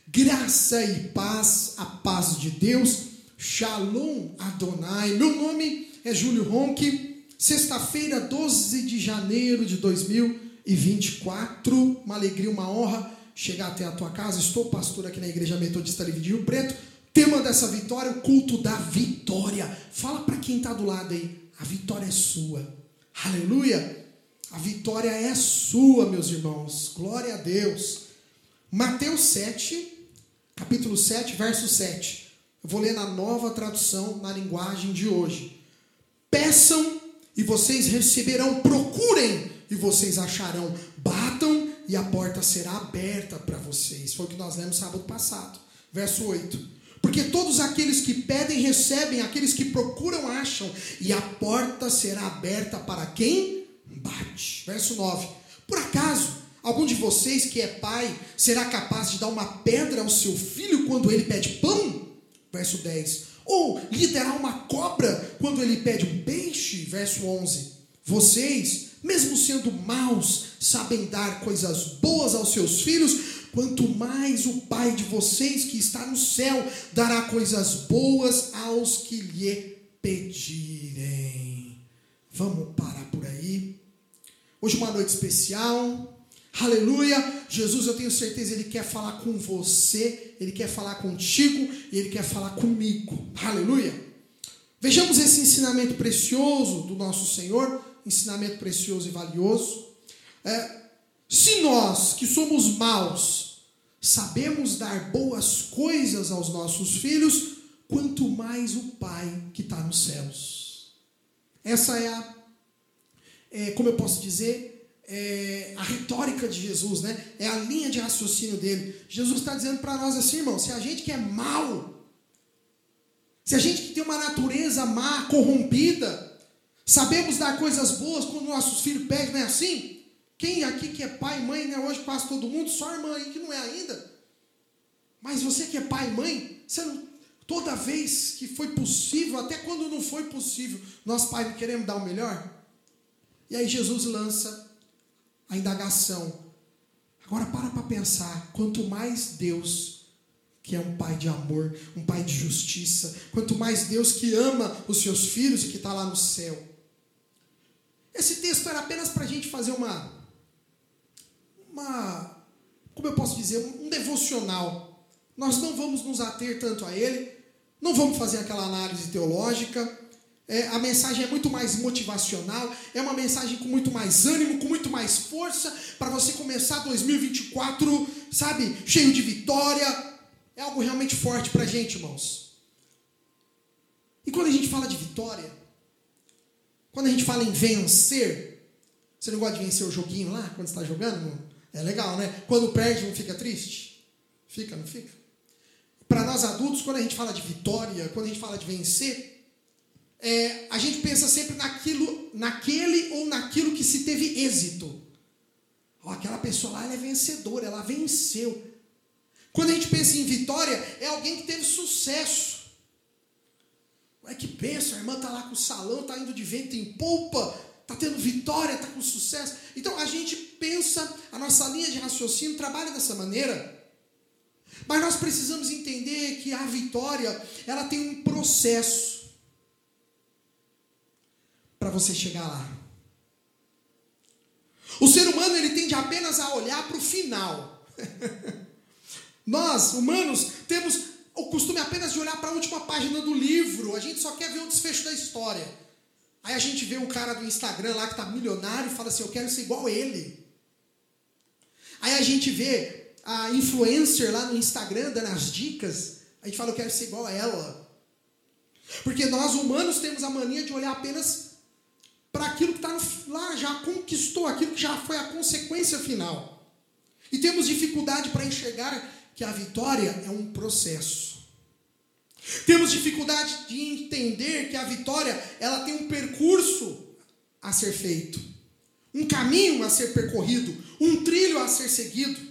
Graça e paz, a paz de Deus, Shalom Adonai. Meu nome é Júlio Ronque, sexta-feira, 12 de janeiro de 2024, uma alegria, uma honra chegar até a tua casa. Estou pastor aqui na Igreja Metodista Livre de Rio Preto. Tema dessa vitória, o culto da vitória. Fala para quem está do lado aí, a vitória é sua, aleluia, a vitória é sua, meus irmãos, glória a Deus. Mateus 7, capítulo 7, verso 7. Eu vou ler na nova tradução, na linguagem de hoje. Peçam e vocês receberão, procurem e vocês acharão, batam e a porta será aberta para vocês. Foi o que nós lemos sábado passado. Verso 8. Porque todos aqueles que pedem, recebem, aqueles que procuram, acham, e a porta será aberta para quem bate. Verso 9. Por acaso algum de vocês que é pai será capaz de dar uma pedra ao seu filho quando ele pede pão? Verso 10. Ou lhe dará uma cobra quando ele pede um peixe? Verso 11. Vocês, mesmo sendo maus, sabem dar coisas boas aos seus filhos, quanto mais o Pai de vocês que está no céu dará coisas boas aos que lhe pedirem. Vamos parar por aí. Hoje uma noite especial. Aleluia, Jesus, eu tenho certeza, Ele quer falar com você, Ele quer falar contigo e Ele quer falar comigo, aleluia. Vejamos esse ensinamento precioso do nosso Senhor, ensinamento precioso e valioso. Se nós, que somos maus, sabemos dar boas coisas aos nossos filhos, quanto mais o Pai que está nos céus. Essa é como eu posso dizer, a retórica de Jesus, né? É a linha de raciocínio dele. Jesus está dizendo para nós assim, irmão, se a gente que é mau, se a gente que tem uma natureza má, corrompida, sabemos dar coisas boas quando nossos filhos pedem, não é assim? Quem aqui que é pai e mãe, né? Hoje quase todo mundo, só a irmã aí que não é ainda. Mas você que é pai e mãe, você não, toda vez que foi possível, até quando não foi possível, nós pais não queremos dar o melhor? E aí Jesus lança a indagação. Agora para pensar, quanto mais Deus, que é um pai de amor, um pai de justiça, quanto mais Deus que ama os seus filhos e que está lá no céu. Esse texto era apenas para a gente fazer como eu posso dizer, um devocional. Nós não vamos nos ater tanto a ele, não vamos fazer aquela análise teológica. A mensagem é muito mais motivacional, é uma mensagem com muito mais ânimo, com muito mais força, para você começar 2024, sabe, cheio de vitória. É algo realmente forte para a gente, irmãos. E quando a gente fala de vitória, quando a gente fala em vencer, você não gosta de vencer o joguinho lá, quando você está jogando? É legal, né? Quando perde, não fica triste? Fica, não fica? Para nós adultos, quando a gente fala de vitória, quando a gente fala de vencer, a gente pensa sempre naquele ou naquilo que se teve êxito. Aquela pessoa lá, ela é vencedora, ela venceu. Quando a gente pensa em vitória, é alguém que teve sucesso. Olha que pensa, a irmã está lá com o salão, está indo de vento em polpa, está tendo vitória, está com sucesso. Então a gente pensa, a nossa linha de raciocínio trabalha dessa maneira. Mas nós precisamos entender que a vitória, ela tem um processo para você chegar lá. O ser humano, ele tende apenas a olhar para o final. Nós, humanos, temos o costume apenas de olhar para a última página do livro. A gente só quer ver o desfecho da história. Aí a gente vê um cara do Instagram lá que está milionário e fala assim, eu quero ser igual a ele. Aí a gente vê a influencer lá no Instagram dando as dicas. A gente fala, eu quero ser igual a ela. Porque nós, humanos, temos a mania de olhar apenas para aquilo que está lá, já conquistou, aquilo que já foi a consequência final. E temos dificuldade para enxergar que a vitória é um processo. Temos dificuldade de entender que a vitória, ela tem um percurso a ser feito, um caminho a ser percorrido, um trilho a ser seguido.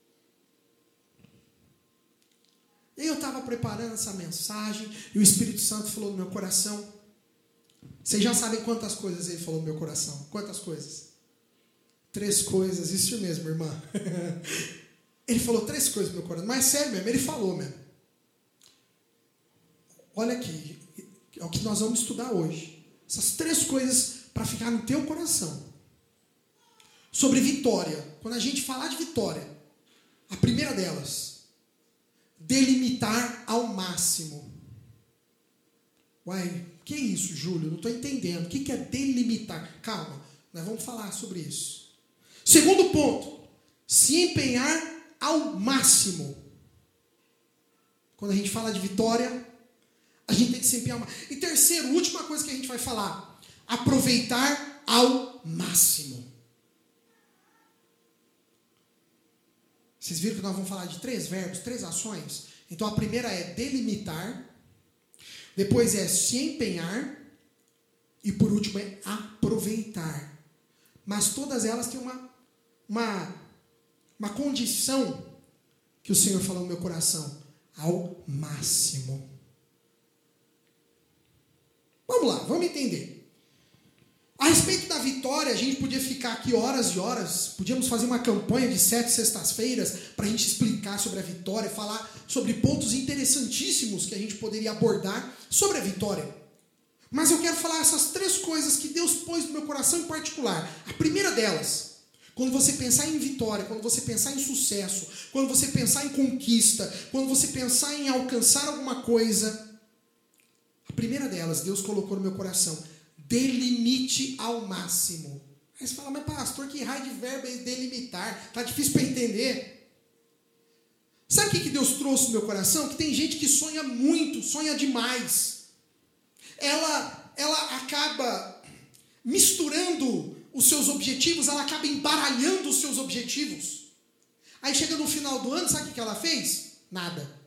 E eu estava preparando essa mensagem e o Espírito Santo falou no meu coração. Vocês já sabem quantas coisas ele falou no meu coração? Quantas coisas? 3 coisas, isso mesmo, irmã. Ele falou 3 coisas no meu coração, mas sério mesmo, ele falou mesmo. Olha aqui, é o que nós vamos estudar hoje. Essas 3 coisas para ficar no teu coração. Sobre vitória. Quando a gente falar de vitória, a primeira delas, delimitar ao máximo. Uai, que isso, Júlio? Não estou entendendo. O que é delimitar? Calma, nós vamos falar sobre isso. Segundo ponto, se empenhar ao máximo. Quando a gente fala de vitória, a gente tem que se empenhar ao máximo. E terceiro, última coisa que a gente vai falar, aproveitar ao máximo. Vocês viram que nós vamos falar de 3 verbos, 3 ações? Então a primeira é delimitar, depois é se empenhar e por último é aproveitar. Mas todas elas têm uma condição que o Senhor falou no meu coração, ao máximo. Vamos lá, vamos entender. A respeito da vitória, a gente podia ficar aqui horas e horas, podíamos fazer uma campanha de 7 sextas-feiras para a gente explicar sobre a vitória, falar sobre pontos interessantíssimos que a gente poderia abordar sobre a vitória. Mas eu quero falar essas 3 coisas que Deus pôs no meu coração em particular. A primeira delas, quando você pensar em vitória, quando você pensar em sucesso, quando você pensar em conquista, quando você pensar em alcançar alguma coisa, a primeira delas, Deus colocou no meu coração, delimite ao máximo. Aí você fala, mas pastor, que raio de verbo é delimitar? Está difícil para entender. Sabe o que Deus trouxe no meu coração? Que tem gente que sonha muito, sonha demais. Ela acaba misturando os seus objetivos, ela acaba embaralhando os seus objetivos. Aí chega no final do ano, sabe o que ela fez? Nada.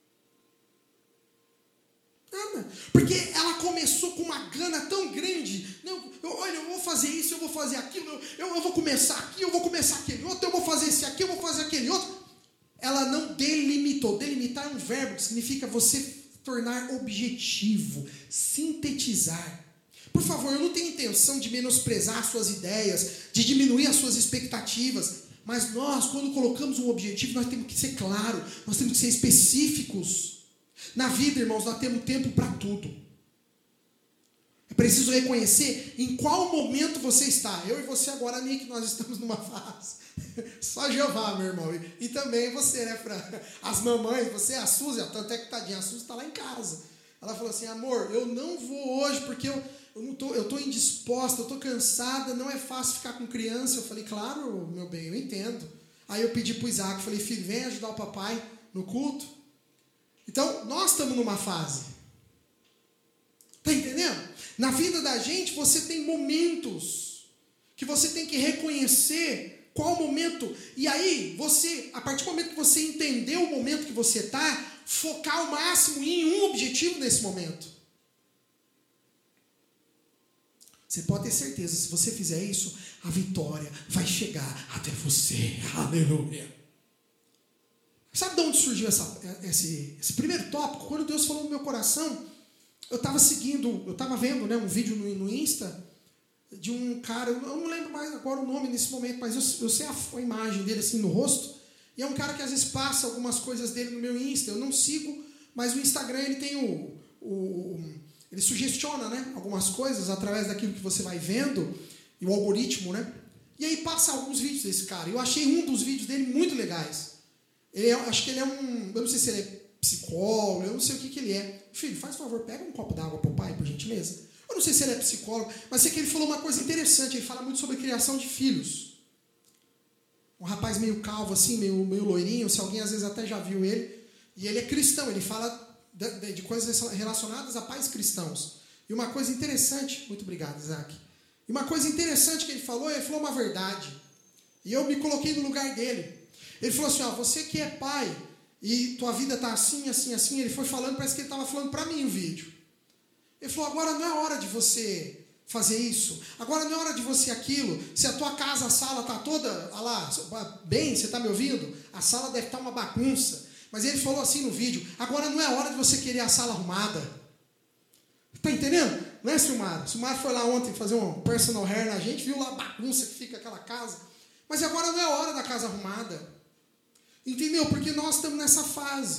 Porque ela começou com uma gana tão grande. Não, eu vou fazer isso, eu vou fazer aquilo, eu vou começar aqui, eu vou começar aquele outro, eu vou fazer esse aqui, eu vou fazer aquele outro. Ela não delimitou. Delimitar é um verbo que significa você tornar objetivo, sintetizar. Por favor, eu não tenho intenção de menosprezar as suas ideias, de diminuir as suas expectativas, mas nós, quando colocamos um objetivo, nós temos que ser claros, nós temos que ser específicos. Na vida, irmãos, nós temos tempo para tudo. É preciso reconhecer em qual momento você está. Eu e você agora, Nick, nós estamos numa fase. Só Jeová, meu irmão. E também você, né, Fran? As mamães, você, a Suzy, tanto é que tadinha, a Suzy está lá em casa. Ela falou assim, amor, eu não vou hoje porque eu estou indisposta, eu estou cansada, não é fácil ficar com criança. Eu falei, claro, meu bem, eu entendo. Aí eu pedi para o Isaac, falei, filho, vem ajudar o papai no culto. Então, nós estamos numa fase. Está entendendo? Na vida da gente, você tem momentos que você tem que reconhecer qual momento. E aí, você, a partir do momento que você entendeu o momento que você está, focar ao máximo em um objetivo nesse momento. Você pode ter certeza, se você fizer isso, a vitória vai chegar até você. Aleluia. Sabe de onde surgiu esse primeiro tópico? Quando Deus falou no meu coração, eu estava vendo, né, um vídeo no Insta de um cara, eu não lembro mais agora o nome nesse momento, mas eu sei a imagem dele assim no rosto, e é um cara que às vezes passa algumas coisas dele no meu Insta, eu não sigo, mas o Instagram ele tem ele sugestiona, né, algumas coisas através daquilo que você vai vendo, e o algoritmo, né, e aí passa alguns vídeos desse cara. Eu achei um dos vídeos dele muito legais. Acho que ele é eu não sei se ele é psicólogo, eu não sei o que ele é. Filho, faz favor, pega um copo d'água para o pai, por gentileza. Eu não sei se ele é psicólogo, mas sei que ele falou uma coisa interessante, ele fala muito sobre criação de filhos. Um rapaz meio calvo assim, meio loirinho, se alguém às vezes até já viu ele, e ele é cristão, ele fala de coisas relacionadas a pais cristãos. E uma coisa interessante, muito obrigado, Isaac. E uma coisa interessante que ele falou uma verdade. E eu me coloquei no lugar dele. Ele falou assim, você que é pai e tua vida está assim, assim, assim. Ele foi falando, parece que ele estava falando para mim o vídeo. Ele falou, agora não é hora de você fazer isso. Agora não é hora de você aquilo. Se a tua casa, a sala está toda, bem, você está me ouvindo? A sala deve estar uma bagunça. Mas ele falou assim no vídeo, agora não é hora de você querer a sala arrumada. Está entendendo? Não é, Silmar? Silmar foi lá ontem fazer um personal hair na gente, viu lá a bagunça que fica aquela casa. Mas agora não é hora da casa arrumada. Entendeu? Porque nós estamos nessa fase.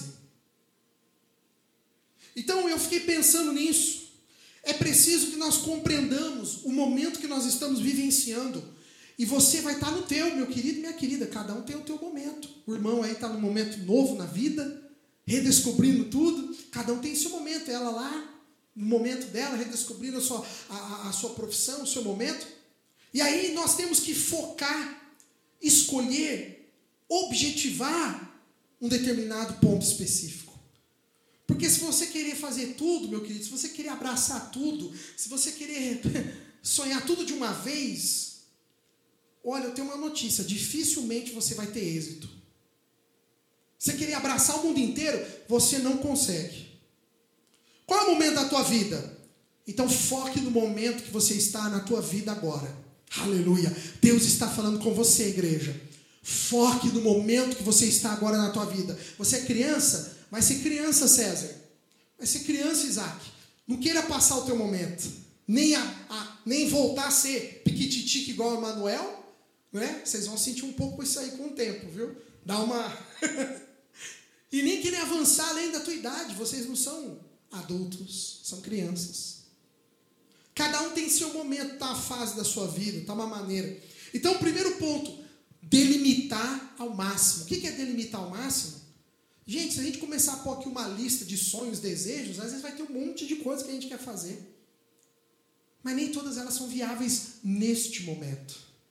Então eu fiquei pensando nisso. É preciso que nós compreendamos o momento que nós estamos vivenciando. E você vai estar no teu, meu querido e minha querida. Cada um tem o teu momento. O irmão aí está num momento novo na vida, redescobrindo tudo. Cada um tem seu momento. Ela lá, no momento dela, redescobrindo a sua profissão, o seu momento. E aí nós temos que focar, escolher, objetivar um determinado ponto específico. Porque se você querer fazer tudo, meu querido, se você querer abraçar tudo, se você querer sonhar tudo de uma vez, olha, eu tenho uma notícia, dificilmente você vai ter êxito. Você querer abraçar o mundo inteiro, você não consegue. Qual é o momento da tua vida? Então foque no momento que você está na tua vida agora. Aleluia. Deus está falando com você, igreja. Foque no momento que você está agora na tua vida. Você é criança? Vai ser criança, César. Vai ser criança, Isaac. Não queira passar o teu momento. Nem voltar a ser piquititique igual o Emanuel. Né? Vocês vão sentir um pouco isso aí com o tempo, viu? Dá uma... E nem querer avançar além da tua idade. Vocês não são adultos, são crianças. Cada um tem seu momento, está a fase da sua vida, está uma maneira. Então, o primeiro ponto, delimitar ao máximo. O que é delimitar ao máximo? Gente, se a gente começar a pôr aqui uma lista de sonhos, desejos, às vezes vai ter um monte de coisa que a gente quer fazer. Mas nem todas elas são viáveis neste momento.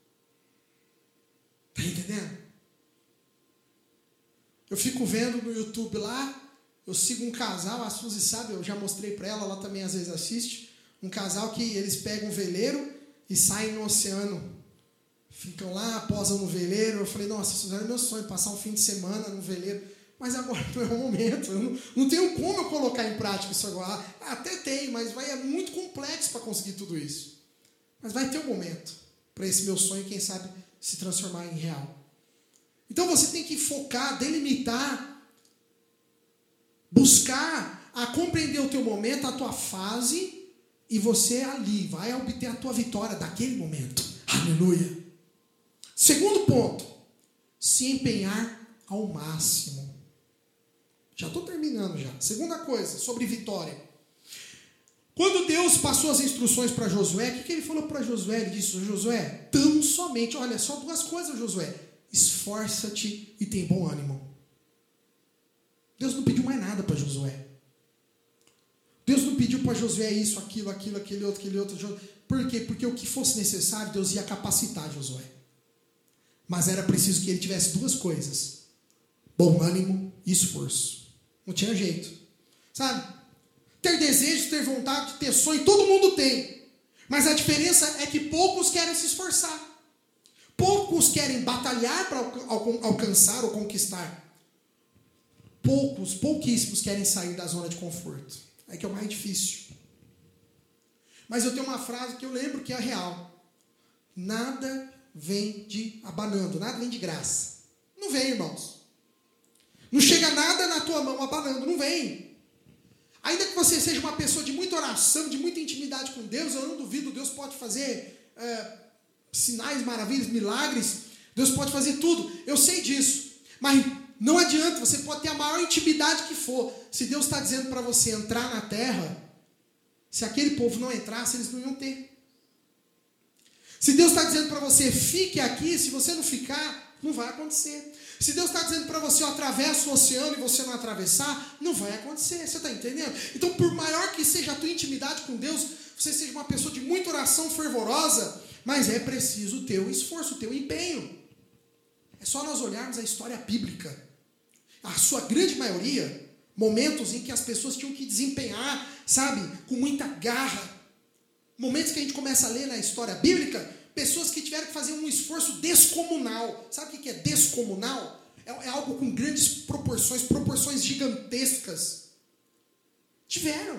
Está entendendo? Eu fico vendo no YouTube lá, eu sigo um casal, a Suzy sabe, eu já mostrei para ela, ela também às vezes assiste, um casal que eles pegam um veleiro e saem no oceano. Ficam lá, posam no veleiro. Eu falei, nossa, isso era meu sonho, passar um fim de semana no veleiro. Mas agora não é o momento. Eu não tenho como eu colocar em prática isso agora. Até tem, mas é muito complexo para conseguir tudo isso. Mas vai ter um momento para esse meu sonho, quem sabe, se transformar em real. Então você tem que focar, delimitar, buscar a compreender o teu momento, a tua fase, e você ali vai obter a tua vitória daquele momento. Aleluia. Segundo ponto, se empenhar ao máximo. Já estou terminando já. Segunda coisa, sobre vitória. Quando Deus passou as instruções para Josué, o que ele falou para Josué? Ele disse, Josué, tão somente, olha, só duas coisas, Josué. Esforça-te e tem bom ânimo. Deus não pediu mais nada para Josué. Deus não pediu para Josué isso, aquilo, aquele outro. Por quê? Porque o que fosse necessário, Deus ia capacitar Josué. Mas era preciso que ele tivesse duas coisas. Bom ânimo e esforço. Não tinha jeito. Sabe? Ter desejo, ter vontade, ter sonho, todo mundo tem. Mas a diferença é que poucos querem se esforçar. Poucos querem batalhar para alcançar ou conquistar. Pouquíssimos querem sair da zona de conforto. É que é o mais difícil. Mas eu tenho uma frase que eu lembro que é real. Nada vem de abanando, nada vem de graça. Não vem, irmãos. Não chega nada na tua mão abanando, não vem. Ainda que você seja uma pessoa de muita oração, de muita intimidade com Deus, eu não duvido, Deus pode fazer sinais, maravilhas, milagres, Deus pode fazer tudo, eu sei disso. Mas não adianta, você pode ter a maior intimidade que for. Se Deus está dizendo para você entrar na terra, se aquele povo não entrasse, eles não iam ter. Se Deus está dizendo para você, fique aqui, se você não ficar, não vai acontecer. Se Deus está dizendo para você, atravessa o oceano e você não atravessar, não vai acontecer, você está entendendo? Então, por maior que seja a tua intimidade com Deus, você seja uma pessoa de muita oração fervorosa, mas é preciso o teu esforço, o teu empenho. É só nós olharmos a história bíblica. A sua grande maioria, momentos em que as pessoas tinham que desempenhar, sabe, com muita garra. Momentos que a gente começa a ler na história bíblica, pessoas que tiveram que fazer um esforço descomunal. Sabe o que é descomunal? É algo com grandes proporções gigantescas. Tiveram.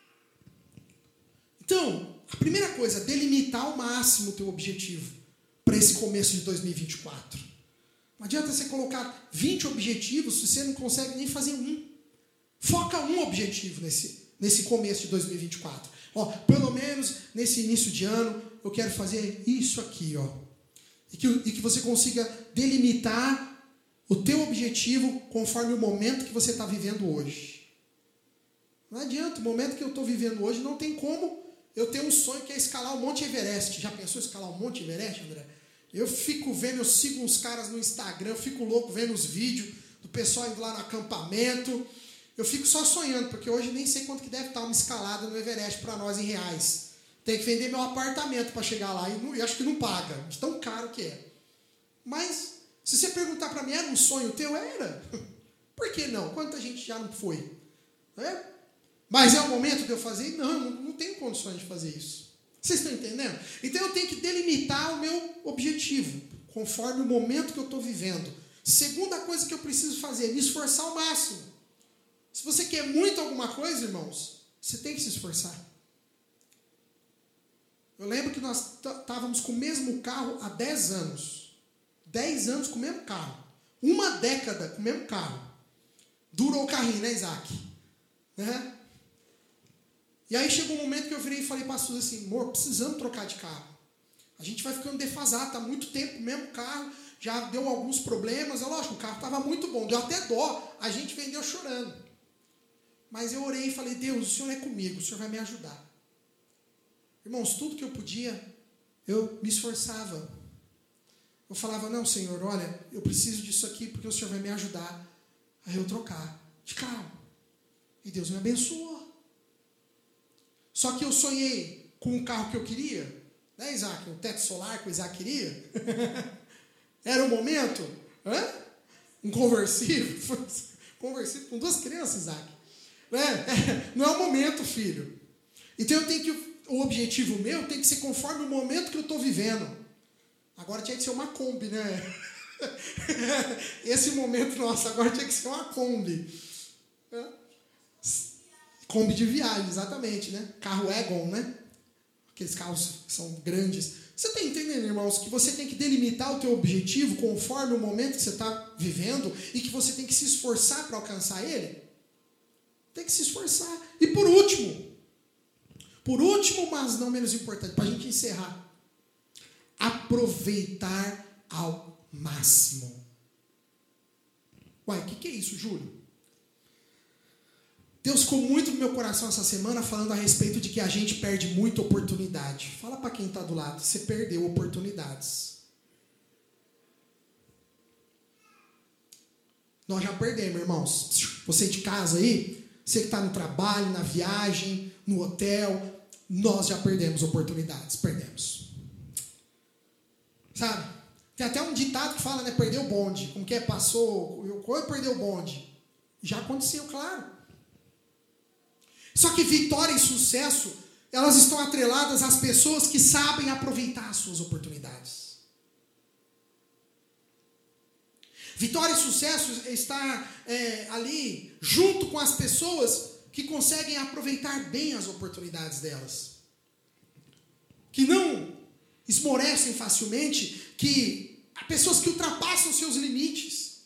Então, a primeira coisa, delimitar ao máximo o teu objetivo para esse começo de 2024. Não adianta você colocar 20 objetivos se você não consegue nem fazer um. Foca um objetivo nesse começo de 2024. Pelo menos nesse início de ano, eu quero fazer isso aqui. E que você consiga delimitar o teu objetivo conforme o momento que você está vivendo hoje. Não adianta, o momento que eu estou vivendo hoje não tem como eu ter um sonho que é escalar o Monte Everest. Já pensou em escalar o Monte Everest, André? Eu fico vendo, eu sigo uns caras no Instagram, eu fico louco vendo os vídeos do pessoal indo lá no acampamento. Eu fico só sonhando, porque hoje nem sei quanto que deve estar uma escalada no Everest para nós em reais. Tem que vender meu apartamento para chegar lá e acho que não paga, de tão caro que é. Mas, se você perguntar para mim, era um sonho teu? Era. Por que não? Quanta gente já não foi? Mas é o momento de eu fazer? Não tenho condições de fazer isso. Vocês estão entendendo? Então eu tenho que delimitar o meu objetivo, conforme o momento que eu estou vivendo. Segunda coisa que eu preciso fazer, me esforçar ao máximo. Se você quer muito alguma coisa, irmãos, você tem que se esforçar. Eu lembro que nós estávamos com o mesmo carro há 10 anos. 10 anos com o mesmo carro. Uma década com o mesmo carro. Durou o carrinho, né, Isaac? Né? E aí chegou um momento que eu virei e falei para a Suzy assim, amor, precisamos trocar de carro. A gente vai ficando defasado, está muito tempo, o mesmo carro, já deu alguns problemas. Lógico, o carro estava muito bom, deu até dó, a gente vendeu chorando. Mas eu orei e falei, Deus, o Senhor é comigo, o Senhor vai me ajudar. Irmãos, tudo que eu podia, eu me esforçava. Eu falava, não, Senhor, olha, eu preciso disso aqui porque o Senhor vai me ajudar a eu trocar de carro. E Deus me abençoou. Só que eu sonhei com o carro que eu queria, né, Isaac? Um teto solar que o Isaac queria. Era o momento. Um conversível. Conversível com 2 crianças, Isaac. Não é o momento, filho. Então eu tenho que, o objetivo meu tem que ser conforme o momento que eu estou vivendo. Agora tinha que ser uma Kombi, né? Esse momento nosso, agora tinha que ser uma Kombi. Kombi de viagem, exatamente, né? Carro Egon, né? Aqueles carros que são grandes. Você está entendendo, irmãos, que você tem que delimitar o teu objetivo conforme o momento que você está vivendo e que você tem que se esforçar para alcançar ele? Tem que se esforçar. E por último, mas não menos importante, para a gente encerrar, aproveitar ao máximo. Uai, o que é isso, Júlio? Deus ficou muito no meu coração essa semana falando a respeito de que a gente perde muita oportunidade. Fala para quem está do lado, você perdeu oportunidades. Nós já perdemos, irmãos. Você de casa aí, você que está no trabalho, na viagem, no hotel, nós já perdemos oportunidades. Perdemos. Sabe? Tem até um ditado que fala, né? Perdeu o bonde. Como que é? Passou, perdeu o bonde. Já aconteceu, claro. Só que vitória e sucesso, elas estão atreladas às pessoas que sabem aproveitar as suas oportunidades. Vitória e sucesso está ali junto com as pessoas que conseguem aproveitar bem as oportunidades delas. Que não esmorecem facilmente, que há pessoas que ultrapassam seus limites.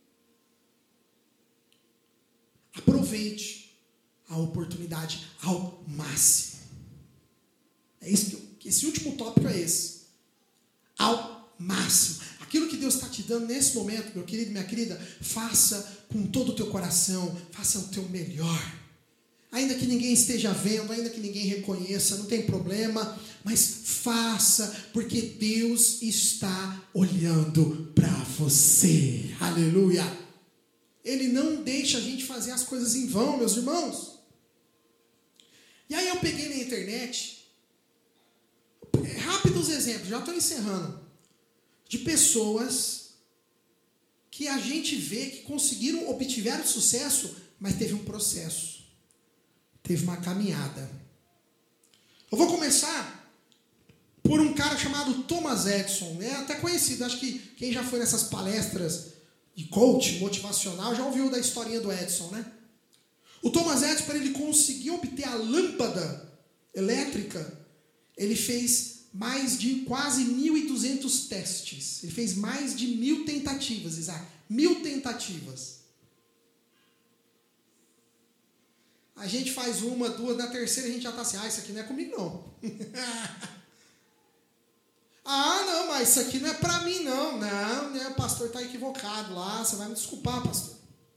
Aproveite a oportunidade ao máximo. É isso esse último tópico é esse. Ao máximo. Aquilo que Deus está te dando nesse momento, meu querido, minha querida, faça com todo o teu coração, faça o teu melhor. Ainda que ninguém esteja vendo, ainda que ninguém reconheça, não tem problema, mas faça, porque Deus está olhando para você. Aleluia! Ele não deixa a gente fazer as coisas em vão, meus irmãos. E aí eu peguei na internet, rápidos exemplos, já estou encerrando, de pessoas que a gente vê que obtiveram sucesso, mas teve um processo, teve uma caminhada. Eu vou começar por um cara chamado Thomas Edison, é até conhecido, acho que quem já foi nessas palestras de coach motivacional já ouviu da historinha do Edison, né? O Thomas Edison, para ele conseguir obter a lâmpada elétrica, ele fez mais de quase 1.200 testes. Ele fez mais de 1.000 tentativas, Isaac. 1.000 tentativas. A gente faz uma, duas, na terceira a gente já está assim, isso aqui não é comigo não. Não, isso aqui não é para mim, não. Não, né? O pastor está equivocado lá. Você vai me desculpar, pastor.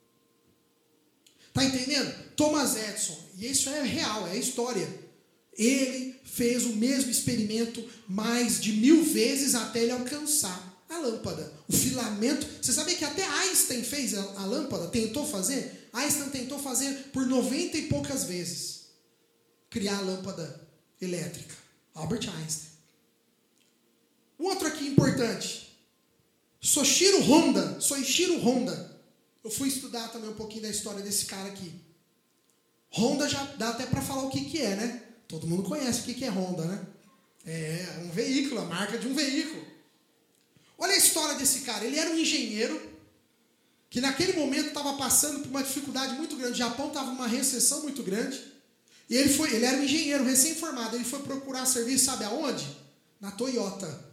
Tá entendendo? Thomas Edison, e isso é real, é história. Ele fez o mesmo experimento mais de 1000 vezes até ele alcançar a lâmpada. O filamento. Você sabia que até Einstein fez a lâmpada? Tentou fazer? Einstein tentou fazer por 90 e poucas vezes. Criar a lâmpada elétrica. Albert Einstein. Outro aqui importante. Soichiro Honda. Eu fui estudar também um pouquinho da história desse cara aqui. Honda já dá até para falar o que é, né? Todo mundo conhece o que é Honda, né? É um veículo, a marca de um veículo. Olha a história desse cara. Ele era um engenheiro que naquele momento estava passando por uma dificuldade muito grande. O Japão estava numa recessão muito grande. E ele era um engenheiro recém-formado. Ele foi procurar serviço, sabe aonde? Na Toyota.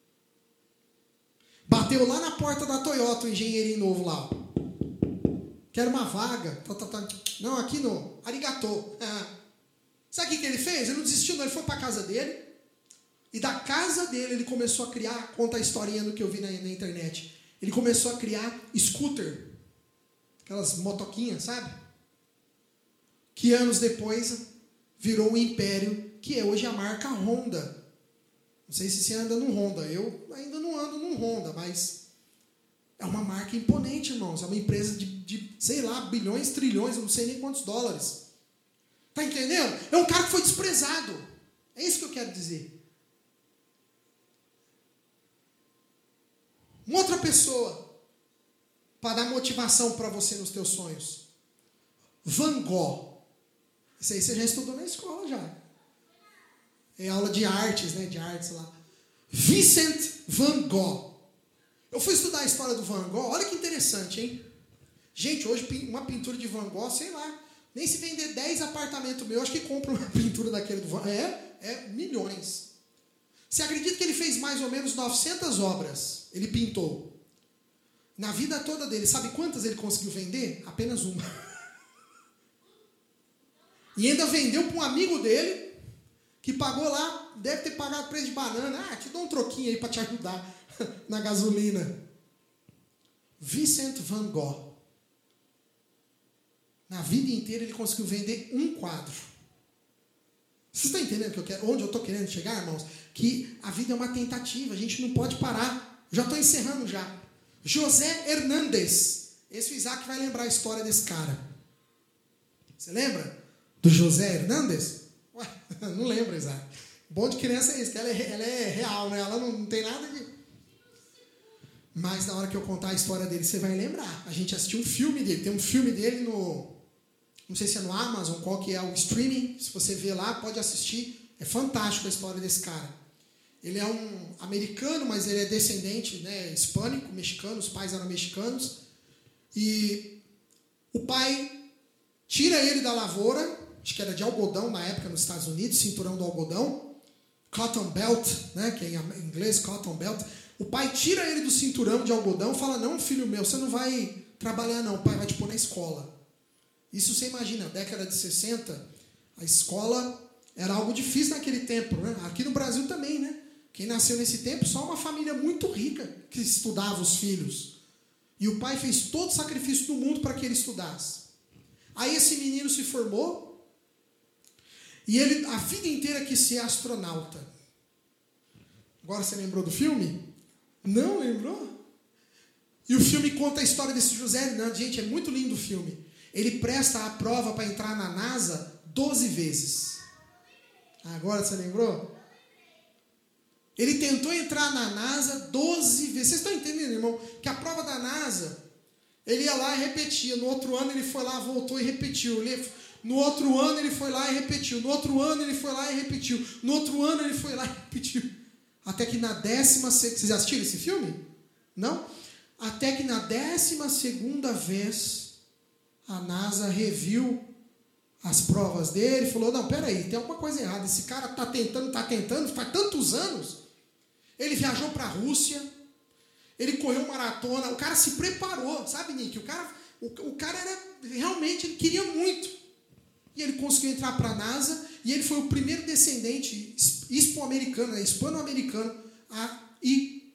Bateu lá na porta da Toyota, o engenheirinho novo lá. Quero uma vaga. Não, aqui não. Arigatô. Sabe o que ele fez? Ele não desistiu, não. Ele foi para a casa dele. E da casa dele ele começou a criar, conta a historinha do que eu vi na internet. Ele começou a criar scooter. Aquelas motoquinhas, sabe? Que anos depois virou um império, que é hoje a marca Honda. Não sei se você anda num Honda. Eu ainda não ando num Honda, mas é uma marca imponente, irmãos. É uma empresa de sei lá, bilhões, trilhões, eu não sei nem quantos dólares. Tá entendendo? É um cara que foi desprezado. É isso que eu quero dizer. Uma outra pessoa para dar motivação para você nos teus sonhos. Van Gogh. Isso aí você já estudou na escola já. É aula de artes, né? De artes lá. Vincent Van Gogh. Eu fui estudar a história do Van Gogh. Olha que interessante, hein? Gente, hoje uma pintura de Van Gogh, sei lá. Nem se vender 10 apartamentos meus, acho que compra uma pintura daquele do Van Gogh. É milhões. Você acredita que ele fez mais ou menos 900 obras? Ele pintou. Na vida toda dele, sabe quantas ele conseguiu vender? Apenas uma. E ainda vendeu para um amigo dele, que pagou lá, deve ter pagado preço de banana. Te dou um troquinho aí para te ajudar na gasolina. Vincent Van Gogh. Na vida inteira ele conseguiu vender um quadro. Vocês estão entendendo onde eu estou querendo chegar, irmãos? Que a vida é uma tentativa, a gente não pode parar. Já estou encerrando já. José Hernandes. Esse o Isaac vai lembrar a história desse cara. Você lembra do José Hernandes? Ué, não lembro, Isaac. Bom de criança é isso, que ela é real, né? Ela não tem nada de... Mas na hora que eu contar a história dele, você vai lembrar. A gente assistiu um filme dele. Tem um filme dele no... Não sei se é no Amazon, qual que é o streaming. Se você ver lá, pode assistir. É fantástico a história desse cara. Ele é um americano, mas ele é descendente, né, hispânico, mexicano. Os pais eram mexicanos. E o pai tira ele da lavoura, acho que era de algodão na época nos Estados Unidos, cinturão do algodão. Cotton belt, né, que é em inglês, cotton belt. O pai tira ele do cinturão de algodão e fala, não, filho meu, você não vai trabalhar não, o pai vai te pôr na escola. Isso você imagina, década de 60, a escola era algo difícil naquele tempo, né? Aqui no Brasil também, né? Quem nasceu nesse tempo, só uma família muito rica que estudava os filhos. E o pai fez todo o sacrifício do mundo para que ele estudasse. Aí esse menino se formou e ele a vida inteira quis ser astronauta. Agora você lembrou do filme? Não lembrou? E o filme conta a história desse José Hernandes. Gente, é muito lindo o filme. Ele presta a prova para entrar na NASA 12 vezes. Agora você lembrou? Ele tentou entrar na NASA 12 vezes. Vocês estão entendendo, irmão? Que a prova da NASA, ele ia lá e repetia. No outro ano ele foi lá, voltou e repetiu. No outro ano ele foi lá e repetiu. No outro ano ele foi lá e repetiu. No outro ano ele foi lá e repetiu. Até que na 12ª... Vocês já assistiram esse filme? Não? Até que na 12ª vez, a NASA reviu as provas dele e falou, não, peraí, tem alguma coisa errada. Esse cara está tentando, faz tantos anos. Ele viajou para a Rússia, ele correu maratona, o cara se preparou, sabe, Nick? O cara era, realmente, ele queria muito. E ele conseguiu entrar para a NASA, e ele foi o primeiro descendente hispano-americano a ir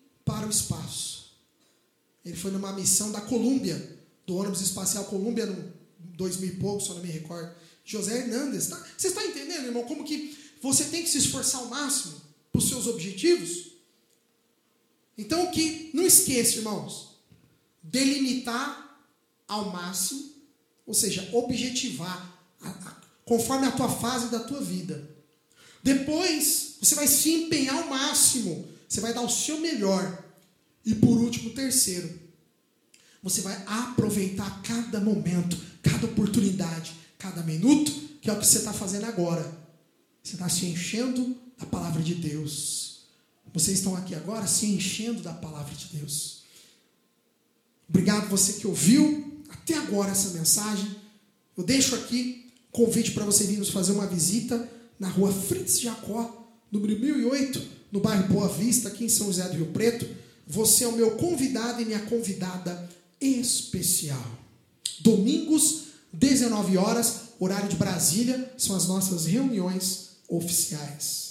o espaço. Ele foi numa missão da Colômbia, do ônibus espacial Colômbia, no 2000 e pouco, só não me recordo. José Hernandes. Tá? Você está entendendo, irmão, como que você tem que se esforçar ao máximo para os seus objetivos? Então, não esqueça, irmãos, delimitar ao máximo, ou seja, objetivar, conforme a tua fase da tua vida. Depois, você vai se empenhar ao máximo, você vai dar o seu melhor. E por último, terceiro, você vai aproveitar cada momento, cada oportunidade, cada minuto, que é o que você está fazendo agora. Você está se enchendo da palavra de Deus. Vocês estão aqui agora se enchendo da palavra de Deus. Obrigado você que ouviu até agora essa mensagem. Eu deixo aqui convite para você vir nos fazer uma visita na rua Fritz Jacó, número 1008, no bairro Boa Vista, aqui em São José do Rio Preto. Você é o meu convidado e minha convidada especial. Domingos, 19 horas, horário de Brasília, são as nossas reuniões oficiais.